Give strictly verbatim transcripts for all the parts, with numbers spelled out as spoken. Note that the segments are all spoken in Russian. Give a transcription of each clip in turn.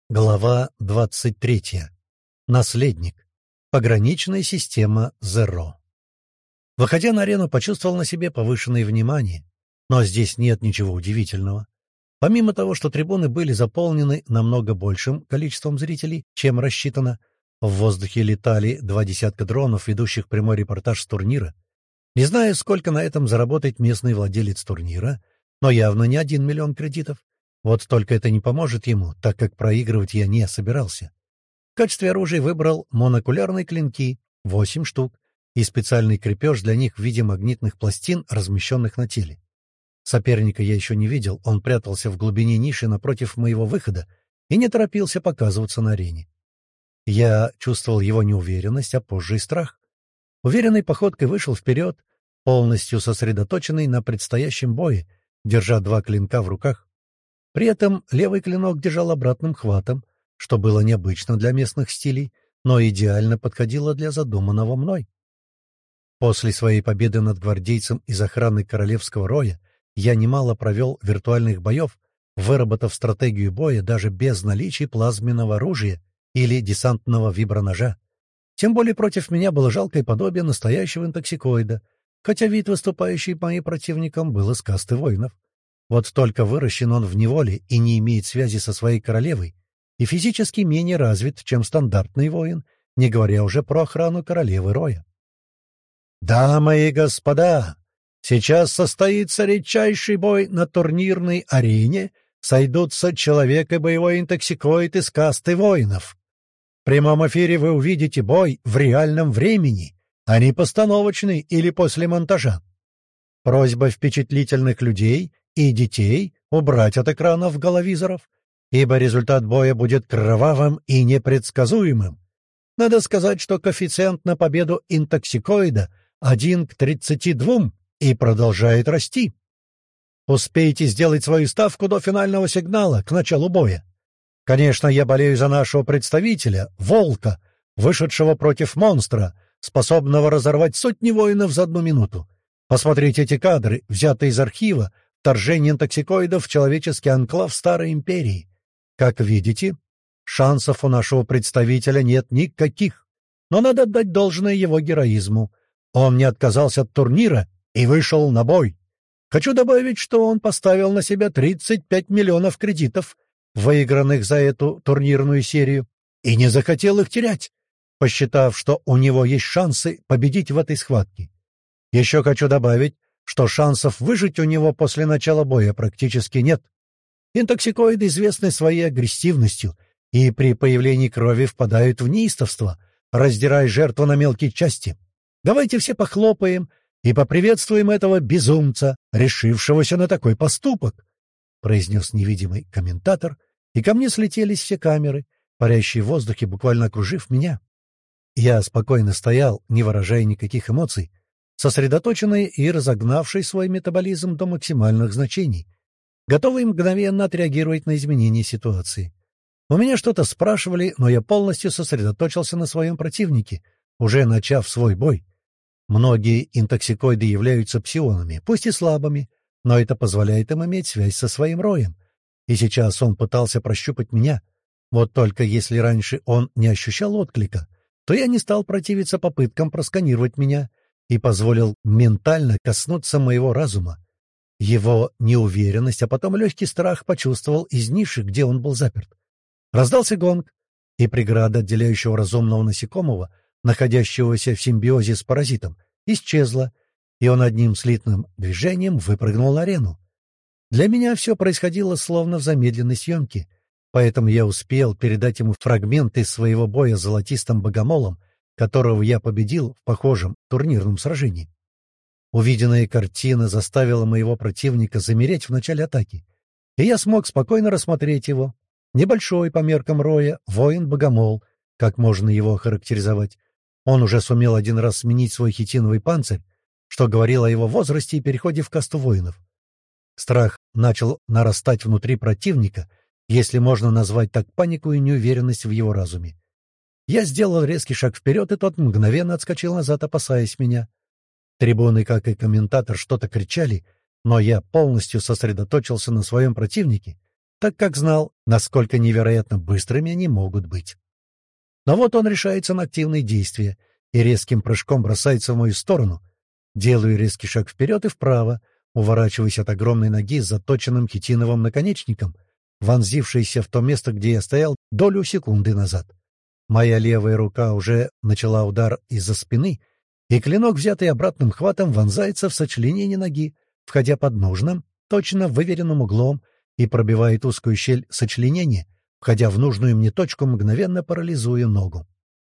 Глава двадцать третья. Наследник. Пограничная система Зеро. Выходя на арену, почувствовал на себе повышенное внимание. Но здесь нет ничего удивительного. Помимо того, что трибуны были заполнены намного большим количеством зрителей, чем рассчитано, в воздухе летали два десятка дронов, ведущих прямой репортаж с турнира. Не знаю, сколько на этом заработает местный владелец турнира, но явно не один миллион кредитов. Вот только это не поможет ему, так как проигрывать я не собирался. В качестве оружия выбрал монокулярные клинки, восемь штук, и специальный крепеж для них в виде магнитных пластин, размещенных на теле. Соперника я еще не видел, он прятался в глубине ниши напротив моего выхода и не торопился показываться на арене. Я чувствовал его неуверенность, а позже и страх. Уверенной походкой вышел вперед, полностью сосредоточенный на предстоящем бое, держа два клинка в руках. При этом левый клинок держал обратным хватом, что было необычно для местных стилей, но идеально подходило для задуманного мной. После своей победы над гвардейцем из охраны Королевского Роя я немало провел виртуальных боев, выработав стратегию боя даже без наличия плазменного оружия или десантного виброножа. Тем более против меня было жалкое подобие настоящего интоксикоида, хотя вид выступающий моим противником был из касты воинов. Вот только выращен он в неволе и не имеет связи со своей королевой, и физически менее развит, чем стандартный воин, не говоря уже про охрану королевы Роя. «Дамы и господа, сейчас состоится редчайший бой на турнирной арене, сойдутся человек и боевой интоксикоид из касты воинов. В прямом эфире вы увидите бой в реальном времени, а не постановочный или после монтажа. Просьба впечатлительных людей и детей убрать от экранов головизоров, ибо результат боя будет кровавым и непредсказуемым. Надо сказать, что коэффициент на победу интоксикоида один к тридцати двум и продолжает расти. Успейте сделать свою ставку до финального сигнала, к началу боя. Конечно, я болею за нашего представителя, Волка, вышедшего против монстра, способного разорвать сотни воинов за одну минуту. Посмотрите эти кадры, взятые из архива, вторжение интоксикоидов в человеческий анклав Старой Империи. Как видите, шансов у нашего представителя нет никаких, но надо отдать должное его героизму. Он не отказался от турнира и вышел на бой. Хочу добавить, что он поставил на себя тридцать пять миллионов кредитов, выигранных за эту турнирную серию, и не захотел их терять, посчитав, что у него есть шансы победить в этой схватке. Еще хочу добавить, что шансов выжить у него после начала боя практически нет. Интоксикоиды известны своей агрессивностью и при появлении крови впадают в неистовство, раздирая жертву на мелкие части. Давайте все похлопаем и поприветствуем этого безумца, решившегося на такой поступок, — произнес невидимый комментатор, и ко мне слетелись все камеры, парящие в воздухе, буквально окружив меня. Я спокойно стоял, не выражая никаких эмоций, сосредоточенный и разогнавший свой метаболизм до максимальных значений, готовый мгновенно отреагировать на изменения ситуации. У меня что-то спрашивали, но я полностью сосредоточился на своем противнике, уже начав свой бой. Многие интоксикоиды являются псионами, пусть и слабыми, но это позволяет им иметь связь со своим роем. И сейчас он пытался прощупать меня. Вот только если раньше он не ощущал отклика, то я не стал противиться попыткам просканировать меня и позволил ментально коснуться моего разума. Его неуверенность, а потом легкий страх почувствовал из ниши, где он был заперт. Раздался гонг, и преграда, отделяющего разумного насекомого, находящегося в симбиозе с паразитом, исчезла, и он одним слитным движением выпрыгнул на арену. Для меня все происходило словно в замедленной съемке, поэтому я успел передать ему фрагменты своего боя с золотистым богомолом, которого я победил в похожем турнирном сражении. Увиденная картина заставила моего противника замереть в начале атаки, и я смог спокойно рассмотреть его. Небольшой по меркам Роя воин-богомол, как можно его охарактеризовать. Он уже сумел один раз сменить свой хитиновый панцирь, что говорило о его возрасте и переходе в касту воинов. Страх начал нарастать внутри противника, если можно назвать так панику и неуверенность в его разуме. Я сделал резкий шаг вперед, и тот мгновенно отскочил назад, опасаясь меня. Трибуны, как и комментатор, что-то кричали, но я полностью сосредоточился на своем противнике так как знал, насколько невероятно быстрыми они могут быть. Но вот он решается на активные действия и резким прыжком бросается в мою сторону. Делаю резкий шаг вперед и вправо, уворачиваясь от огромной ноги с заточенным хитиновым наконечником, вонзившейся в то место, где я стоял долю секунды назад. Моя левая рука уже начала удар из-за спины, и клинок, взятый обратным хватом, вонзается в сочленение ноги, входя под нужным, точно выверенным углом, и пробивает узкую щель сочленения, входя в нужную мне точку, мгновенно парализуя ногу.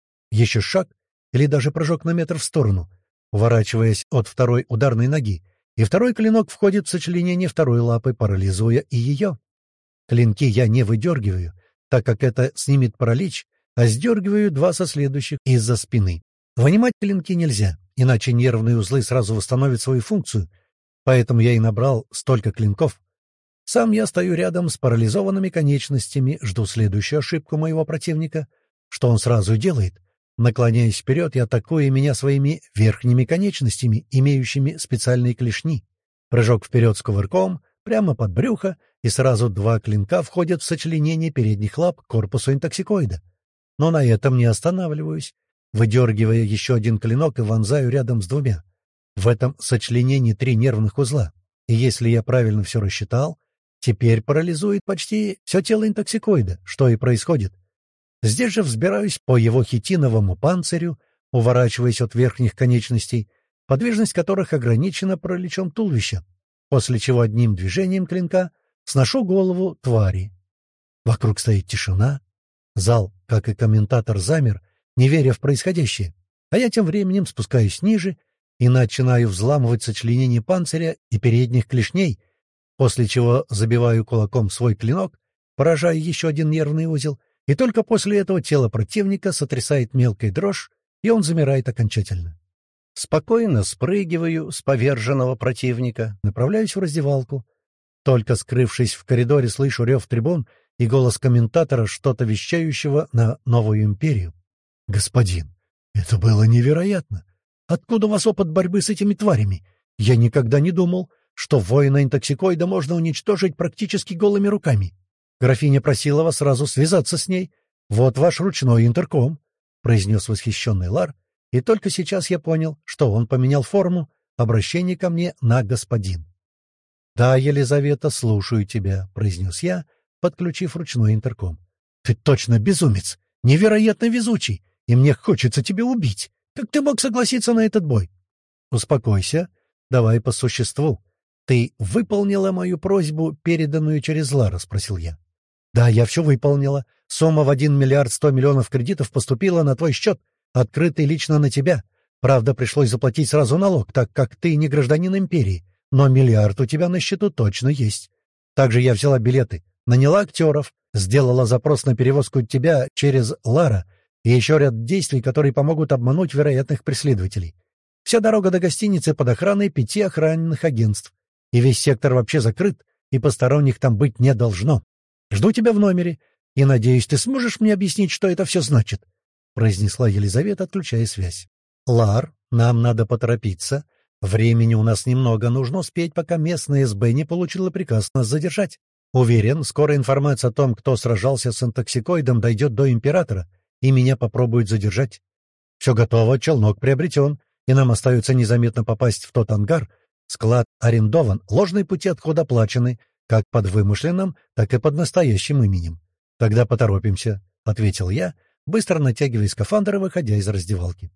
Еще шаг или даже прыжок на метр в сторону, уворачиваясь от второй ударной ноги, и второй клинок входит в сочленение второй лапы, парализуя и ее. Клинки я не выдергиваю, так как это снимет паралич, а сдергиваю два со следующих из-за спины. Вынимать клинки нельзя, иначе нервные узлы сразу восстановят свою функцию, поэтому я и набрал столько клинков. Сам я стою рядом с парализованными конечностями, жду следующую ошибку моего противника, что он сразу и делает, наклоняясь вперед и атакуя меня своими верхними конечностями, имеющими специальные клешни. Прыжок вперед с кувырком, прямо под брюхо, и сразу два клинка входят в сочленение передних лап к корпусу интоксикоида. Но на этом не останавливаюсь, выдергивая еще один клинок и вонзаю рядом с двумя. В этом сочленении три нервных узла, и если я правильно все рассчитал, теперь парализует почти все тело интоксикоида, что и происходит. Здесь же взбираюсь по его хитиновому панцирю, уворачиваясь от верхних конечностей, подвижность которых ограничена параличом туловища, после чего одним движением клинка сношу голову твари. Вокруг стоит тишина. Зал, как и комментатор, замер, не веря в происходящее, а я тем временем спускаюсь ниже и начинаю взламывать сочленение панциря и передних клешней, после чего забиваю кулаком свой клинок, поражая еще один нервный узел, и только после этого тело противника сотрясает мелкая дрожь, и он замирает окончательно. Спокойно спрыгиваю с поверженного противника, направляюсь в раздевалку. Только скрывшись в коридоре, слышу рев трибун и голос комментатора, что-то вещающего на новую империю. «Господин, это было невероятно! Откуда у вас опыт борьбы с этими тварями? Я никогда не думал, что воина интоксикоида можно уничтожить практически голыми руками. Графиня просила вас сразу связаться с ней. Вот ваш ручной интерком», — произнес восхищенный Лар, и только сейчас я понял, что он поменял форму обращения ко мне на «господин». «Да, Елизавета, слушаю тебя», — произнес я, подключив ручной интерком. «Ты точно безумец, невероятно везучий, и мне хочется тебя убить. Как ты мог согласиться на этот бой?» «Успокойся, давай по существу. Ты выполнила мою просьбу, переданную через Лара?» — спросил я. «Да, я все выполнила. Сумма в один миллиард сто миллионов кредитов поступила на твой счет, открытый лично на тебя. Правда, пришлось заплатить сразу налог, так как ты не гражданин империи, но миллиард у тебя на счету точно есть. Также я взяла билеты, наняла актеров, сделала запрос на перевозку тебя через Лара и еще ряд действий, которые помогут обмануть вероятных преследователей. Вся дорога до гостиницы под охраной пяти охранных агентств, и весь сектор вообще закрыт, и посторонних там быть не должно. Жду тебя в номере, и, надеюсь, ты сможешь мне объяснить, что это все значит», — произнесла Елизавета, отключая связь. «Лар, нам надо поторопиться. Времени у нас немного, нужно успеть, пока местная СБ не получила приказ нас задержать. Уверен, скоро информация о том, кто сражался с интоксикоидом, дойдет до императора, и меня попробуют задержать. Все готово, челнок приобретен, и нам остается незаметно попасть в тот ангар. Склад арендован, ложные пути отхода оплачены, как под вымышленным, так и под настоящим именем. Тогда поторопимся», — ответил я, быстро натягивая скафандр и выходя из раздевалки.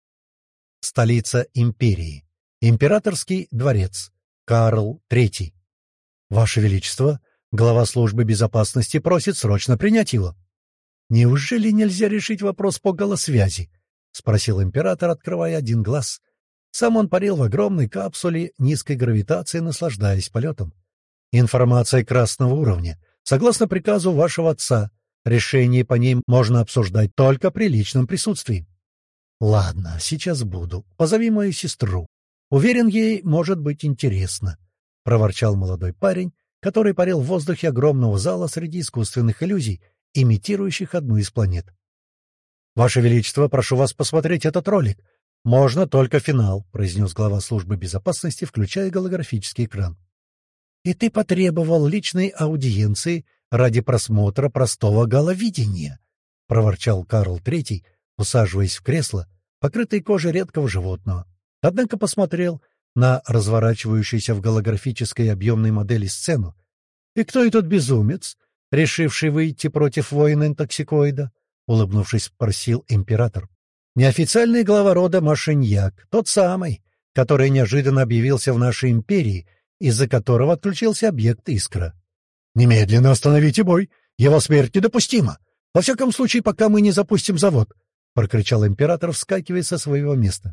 Столица империи. Императорский дворец. Карл Третий. «Ваше Величество, глава службы безопасности просит срочно принять его». «Неужели нельзя решить вопрос по голосвязи?» — спросил император, открывая один глаз. Сам он парил в огромной капсуле низкой гравитации, наслаждаясь полетом. «Информация красного уровня. Согласно приказу вашего отца, решение по ней можно обсуждать только при личном присутствии». «Ладно, сейчас буду. Позови мою сестру. Уверен, ей может быть интересно», — проворчал молодой парень, который парил в воздухе огромного зала среди искусственных иллюзий, имитирующих одну из планет. «Ваше Величество, прошу вас посмотреть этот ролик. Можно только финал», — произнес глава службы безопасности, включая голографический экран. «И ты потребовал личной аудиенции ради просмотра простого головидения, — проворчал Карл Третий, усаживаясь в кресло, покрытое кожей редкого животного. Однако посмотрел на разворачивающуюся в голографической объемной модели сцену. «И кто этот безумец, решивший выйти против воина-интоксикоида?» — улыбнувшись, спросил император. «Неофициальный глава рода Машиньяк, тот самый, который неожиданно объявился в нашей империи, из-за которого отключился объект «Искра». «Немедленно остановите бой! Его смерть недопустима! Во всяком случае, пока мы не запустим завод!» — прокричал император, вскакивая со своего места.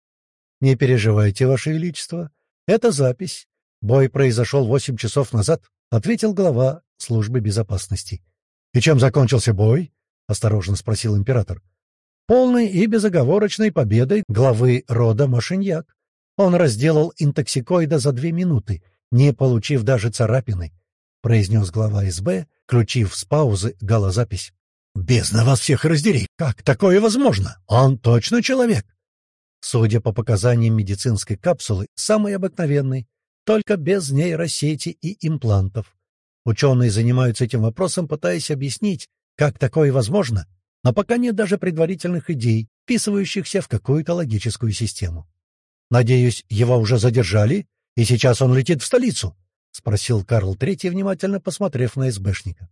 «Не переживайте, Ваше Величество. Это запись. Бой произошел восемь часов назад», — ответил глава службы безопасности. «И чем закончился бой?» — осторожно спросил император. «Полной и безоговорочной победой главы рода Машиньяк. Он разделал интоксикоида за две минуты, не получив даже царапины», — произнес глава СБ, включив с паузы голозапись. «Бездна вас всех раздери! Как такое возможно? Он точно человек!» Судя по показаниям медицинской капсулы, самый обыкновенный, только без нейросети и имплантов. Ученые занимаются этим вопросом, пытаясь объяснить, как такое возможно, но пока нет даже предварительных идей, вписывающихся в какую-то логическую систему. «Надеюсь, его уже задержали, и сейчас он летит в столицу?» — спросил Карл Третий, внимательно посмотрев на СБшника.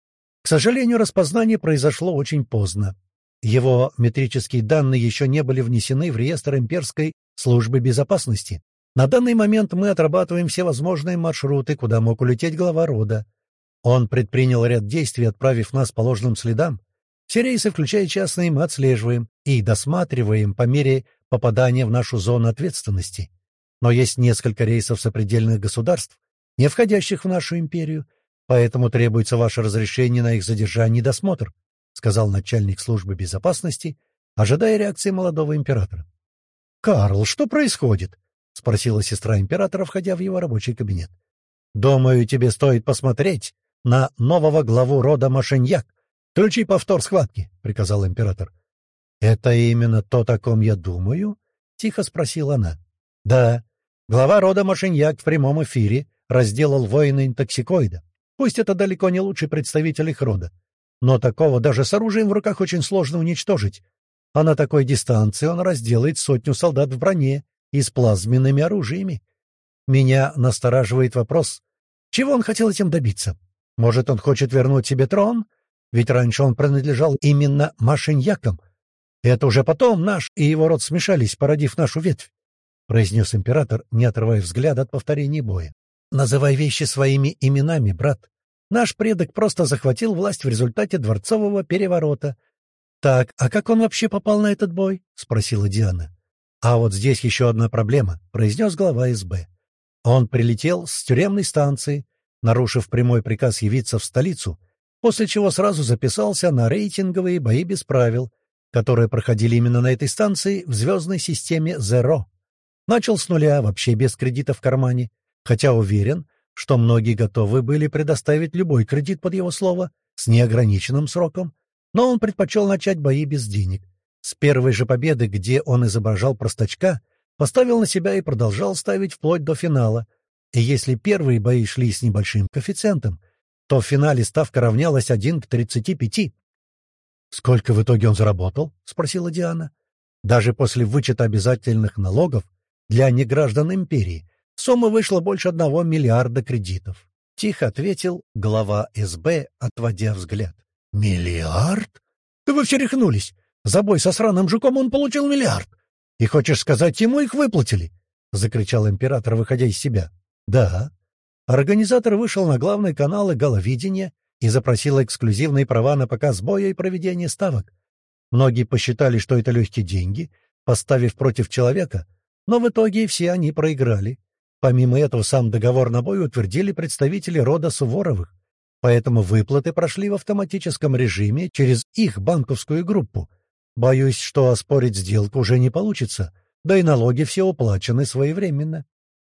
К сожалению, распознание произошло очень поздно. Его метрические данные еще не были внесены в реестр имперской службы безопасности. На данный момент мы отрабатываем все возможные маршруты, куда мог улететь глава рода. Он предпринял ряд действий, отправив нас по ложным следам. Все рейсы, включая частные, мы отслеживаем и досматриваем по мере попадания в нашу зону ответственности. Но есть несколько рейсов сопредельных государств, не входящих в нашу империю, поэтому требуется ваше разрешение на их задержание и досмотр, — сказал начальник службы безопасности, ожидая реакции молодого императора. «Карл, что происходит?» — спросила сестра императора, входя в его рабочий кабинет. «Думаю, тебе стоит посмотреть на нового главу рода Машиньяк. Включи повтор схватки», — приказал император. «Это именно то, о ком я думаю?» — тихо спросила она. «Да, глава рода Машиньяк в прямом эфире разделал воина-интоксикоида. Пусть это далеко не лучший представитель их рода, но такого даже с оружием в руках очень сложно уничтожить. А на такой дистанции он разделает сотню солдат в броне и с плазменными оружиями. Меня настораживает вопрос, чего он хотел этим добиться? Может, он хочет вернуть себе трон? Ведь раньше он принадлежал именно Машиньякам. Это уже потом наш и его род смешались, породив нашу ветвь, — произнес император, не отрывая взгляда от повторения боя. «Называй вещи своими именами, брат. Наш предок просто захватил власть в результате дворцового переворота. Так, а как он вообще попал на этот бой?» — спросила Диана. «А вот здесь еще одна проблема», — произнес глава СБ. Он прилетел с тюремной станции, нарушив прямой приказ явиться в столицу, после чего сразу записался на рейтинговые бои без правил, которые проходили именно на этой станции в звездной системе Zero. Начал с нуля, вообще без кредита в кармане, хотя уверен, что многие готовы были предоставить любой кредит под его слово с неограниченным сроком, но он предпочел начать бои без денег. С первой же победы, где он изображал простачка, поставил на себя и продолжал ставить вплоть до финала. И если первые бои шли с небольшим коэффициентом, то в финале ставка равнялась один к тридцати пяти. «Сколько в итоге он заработал?» — спросила Диана. Даже после вычета обязательных налогов для неграждан империи сумма вышла больше одного миллиарда кредитов. Тихо ответил глава СБ, отводя взгляд. «Миллиард? Да вы все рехнулись! За бой со сраным жуком он получил миллиард! И хочешь сказать, ему их выплатили?» — закричал император, выходя из себя. «Да». Организатор вышел на главные каналы головидения и запросил эксклюзивные права на показ боя и проведение ставок. Многие посчитали, что это легкие деньги, поставив против человека, но в итоге все они проиграли. Помимо этого, сам договор на бой утвердили представители рода Суворовых, поэтому выплаты прошли в автоматическом режиме через их банковскую группу. Боюсь, что оспорить сделку уже не получится, да и налоги все уплачены своевременно.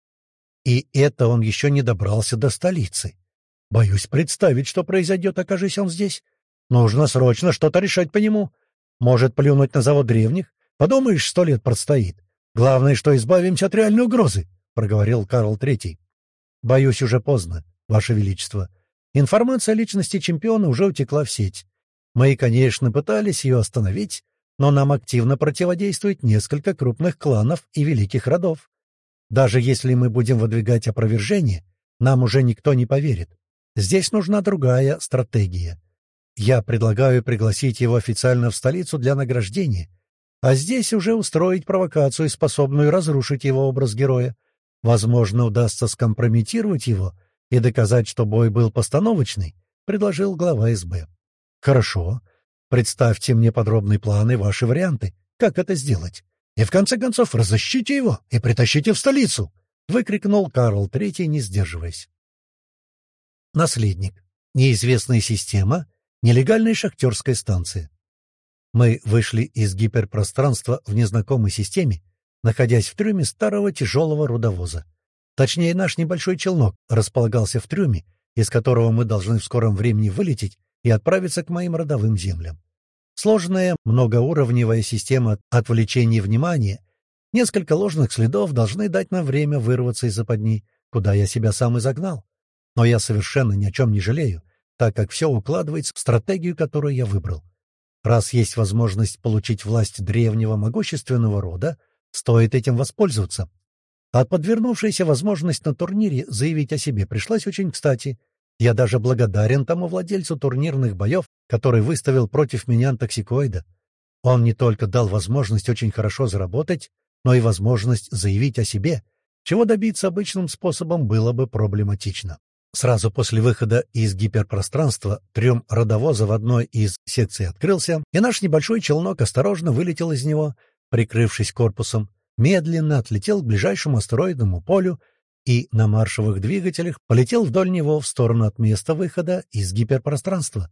И это он еще не добрался до столицы. Боюсь представить, что произойдет, окажись он здесь. Нужно срочно что-то решать по нему. Может, плюнуть на завод древних? Подумаешь, сто лет простоит. Главное, что избавимся от реальной угрозы, — проговорил Карл Третий. — Боюсь, уже поздно, Ваше Величество. Информация о личности чемпиона уже утекла в сеть. Мы, конечно, пытались ее остановить, но нам активно противодействует несколько крупных кланов и великих родов. Даже если мы будем выдвигать опровержение, нам уже никто не поверит. Здесь нужна другая стратегия. Я предлагаю пригласить его официально в столицу для награждения, а здесь уже устроить провокацию, способную разрушить его образ героя. Возможно, удастся скомпрометировать его и доказать, что бой был постановочный, — предложил глава эс бэ. Хорошо. Представьте мне подробные планы, ваши варианты. Как это сделать? И в конце концов разыщите его и притащите в столицу, — выкрикнул Карл третий, не сдерживаясь. Наследник. Неизвестная система. Нелегальная шахтерская станция. Мы вышли из гиперпространства в незнакомой системе, находясь в трюме старого тяжелого рудовоза. Точнее, наш небольшой челнок располагался в трюме, из которого мы должны в скором времени вылететь и отправиться к моим родовым землям. Сложная многоуровневая система отвлечения внимания, несколько ложных следов должны дать нам время вырваться из западни, куда я себя сам и загнал. Но я совершенно ни о чем не жалею, так как все укладывается в стратегию, которую я выбрал. Раз есть возможность получить власть древнего могущественного рода, стоит этим воспользоваться. А подвернувшаяся возможность на турнире заявить о себе пришлась очень кстати. Я даже благодарен тому владельцу турнирных боев, который выставил против меня токсикоида. Он не только дал возможность очень хорошо заработать, но и возможность заявить о себе, чего добиться обычным способом было бы проблематично. Сразу после выхода из гиперпространства трюм родовоза в одной из секций открылся, и наш небольшой челнок осторожно вылетел из него, прикрывшись корпусом, медленно отлетел к ближайшему астероидному полю и на маршевых двигателях полетел вдоль него в сторону от места выхода из гиперпространства.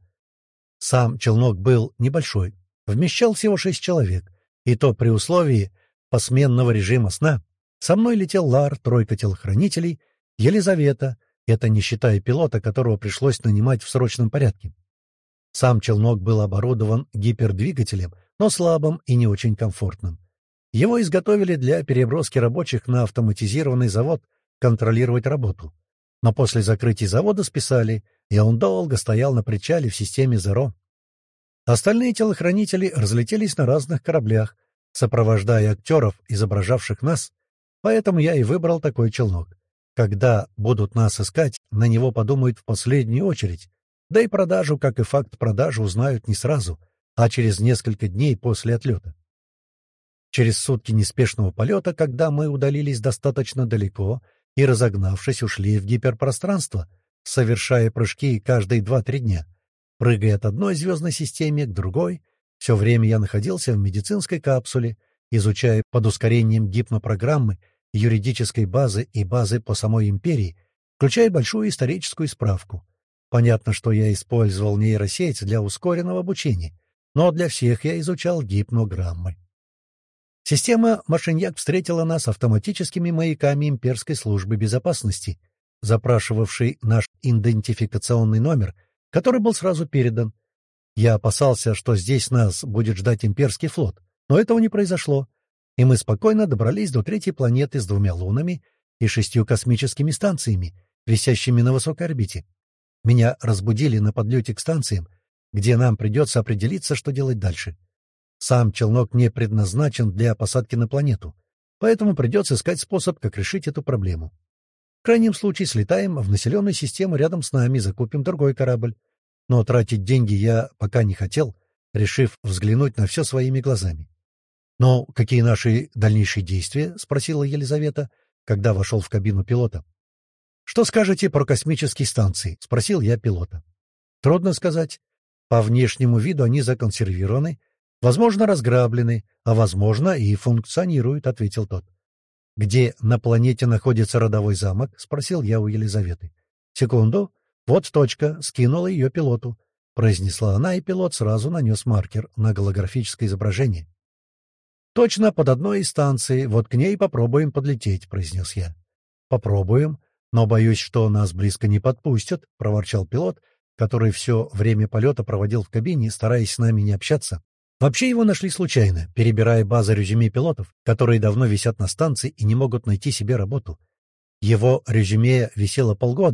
Сам челнок был небольшой, вмещал всего шесть человек, и то при условии посменного режима сна. Со мной летел Лар, тройка телохранителей, Елизавета, это не считая пилота, которого пришлось нанимать в срочном порядке. Сам челнок был оборудован гипердвигателем, но слабым и не очень комфортным. Его изготовили для переброски рабочих на автоматизированный завод контролировать работу. Но после закрытия завода списали, и он долго стоял на причале в системе Зеро. Остальные телохранители разлетелись на разных кораблях, сопровождая актеров, изображавших нас, поэтому я и выбрал такой челнок. Когда будут нас искать, на него подумают в последнюю очередь, да и продажу, как и факт продажи, узнают не сразу, а через несколько дней после отлета. Через сутки неспешного полета, когда мы удалились достаточно далеко и, разогнавшись, ушли в гиперпространство, совершая прыжки каждые два-три дня, прыгая от одной звездной системы к другой, все время я находился в медицинской капсуле, изучая под ускорением гипнопрограммы, юридической базы и базы по самой империи, включая большую историческую справку. Понятно, что я использовал нейросеть для ускоренного обучения, но для всех я изучал гипнограммы. Система «Машиньяк» встретила нас автоматическими маяками имперской службы безопасности, запрашивавшей наш идентификационный номер, который был сразу передан. Я опасался, что здесь нас будет ждать имперский флот, но этого не произошло, и мы спокойно добрались до третьей планеты с двумя лунами и шестью космическими станциями, висящими на высокой орбите. Меня разбудили на подлете к станциям, где нам придется определиться, что делать дальше. Сам челнок не предназначен для посадки на планету, поэтому придется искать способ, как решить эту проблему. В крайнем случае слетаем в населенную систему рядом с нами и закупим другой корабль. Но тратить деньги я пока не хотел, решив взглянуть на все своими глазами. «Но какие наши дальнейшие действия?» — спросила Елизавета, когда вошел в кабину пилота. «Что скажете про космические станции?» — спросил я пилота. «Трудно сказать. По внешнему виду они законсервированы, возможно, разграблены, а, возможно, и функционируют», — ответил тот. «Где на планете находится родовой замок?» — спросил я у Елизаветы. «Секунду. Вот точка», — скинула ее пилоту. Произнесла она, и пилот сразу нанес маркер на голографическое изображение. «Точно под одной из станций, вот к ней попробуем подлететь», — произнес я. «Попробуем, но боюсь, что нас близко не подпустят», — проворчал пилот, который все время полета проводил в кабине, стараясь с нами не общаться. Вообще его нашли случайно, перебирая базы резюме пилотов, которые давно висят на станции и не могут найти себе работу. Его резюме висело полгода,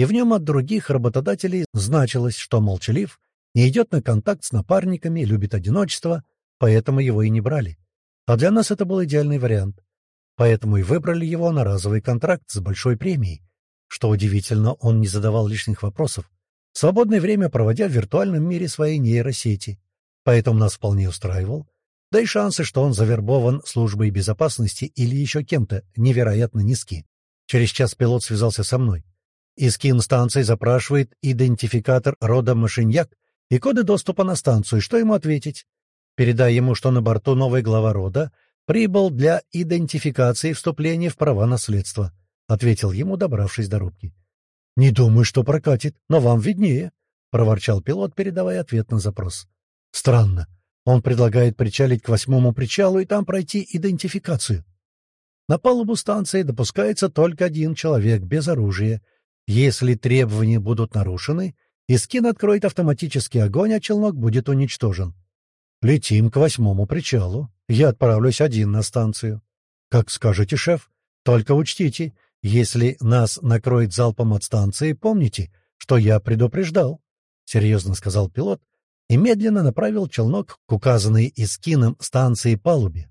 и в нем от других работодателей значилось, что молчалив, не идет на контакт с напарниками, любит одиночество, поэтому его и не брали. А для нас это был идеальный вариант. Поэтому и выбрали его на разовый контракт с большой премией. Что удивительно, он не задавал лишних вопросов, в свободное время проводя в виртуальном мире своей нейросети. Поэтому нас вполне устраивал. Да и шансы, что он завербован службой безопасности или еще кем-то, невероятно низки. Через час пилот связался со мной. Искин станции запрашивает идентификатор рода Машиньяк и коды доступа на станцию. Что ему ответить? Передай ему, что на борту новый глава рода прибыл для идентификации вступления в права наследства, — ответил ему, добравшись до рубки. — Не думаю, что прокатит, но вам виднее, — проворчал пилот, передавая ответ на запрос. — Странно. Он предлагает причалить к восьмому причалу и там пройти идентификацию. На палубу станции допускается только один человек без оружия. Если требования будут нарушены, Искин откроет автоматический огонь, а челнок будет уничтожен. Летим к восьмому причалу. Я отправлюсь один на станцию. Как скажете, шеф. Только учтите, если нас накроет залпом от станции, помните, что я предупреждал, — серьезно сказал пилот и медленно направил челнок к указанной Искином станции палубе.